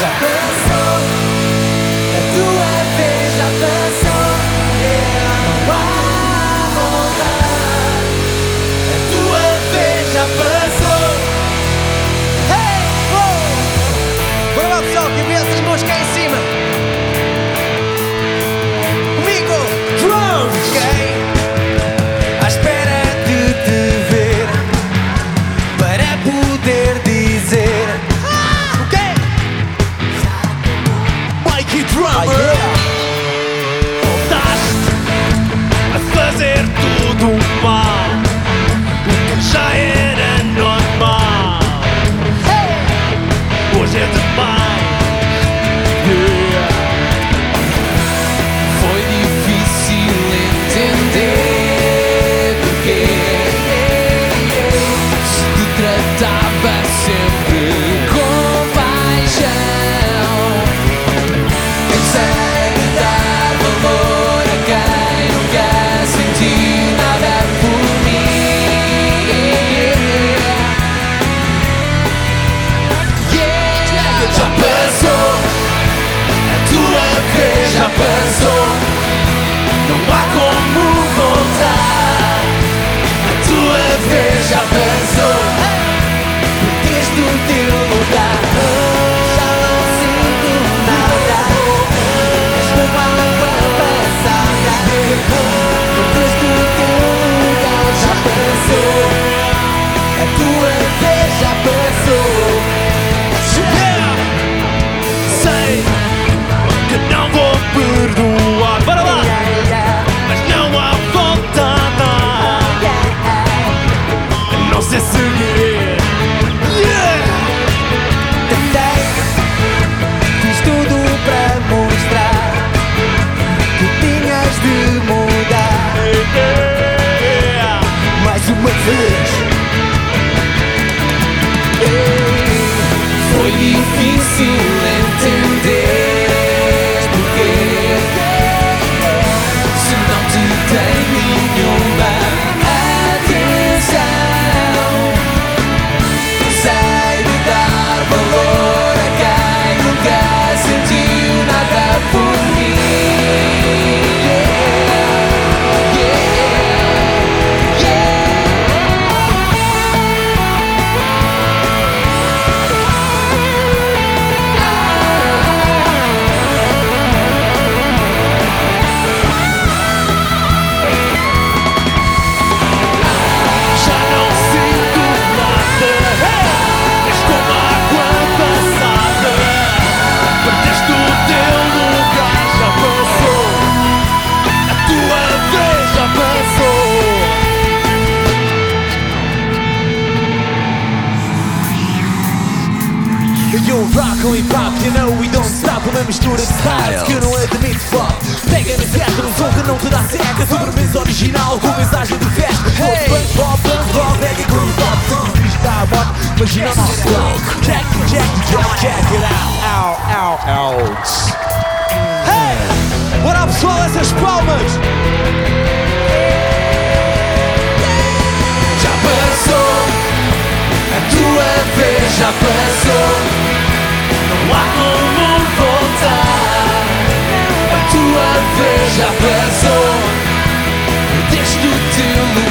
Já passou, a tua vez já passou. Não há voltar, a tua vez já passou. Hey, oh! Bora lá, pessoal, que vê essas mãos cá em cima. Comigo, drums, ok? À espera de te ver para poder dizer o quê? Mikey Drummer, Voltaste a fazer tudo mal, o que já era normal. Hoje é demais. Foi difícil entender porque se te tratava sempre com paixão. Pensei em dar valor a quem nunca sentiu nada por mim. Já passou, a tua vez já passou. Não há como voltar, a tua vez já passou. Perdeste o teu lugar, já não sinto nada. És como a água passada. Perdeste o teu lugar, já passou. A tua vez já passou. Sei que não vou perdoar. Bora lá! Mas não há volta a dar. Não sei seguir. Tentei, fiz tudo para mostrar que tinhas de mudar. Mais uma vez. Foi difícil entender porque se não te tem nenhuma atenção. Sei de dar valor a quem nunca sentiu nada por mim. Já não sinto nada. És como a água passada. Perdeste o teu lugar, já passou. A tua vez já passou. Eu rock com hip hop, you know we don't stop. Uma mistura de styles que eu não admito fuck. Pega na certa num som que não te dá seca. Sobremesa original com mensagem de festa. Hey! Punk rock, reggae, groove pop, funk, freestyle rock. Imagina o nosso rock. Check it out, out. Hey! Bora pessoal, essas palmas! Já passou, a tua vez já passou. Não há como voltar. A tua vez já passou. Perdeste o teu lugar.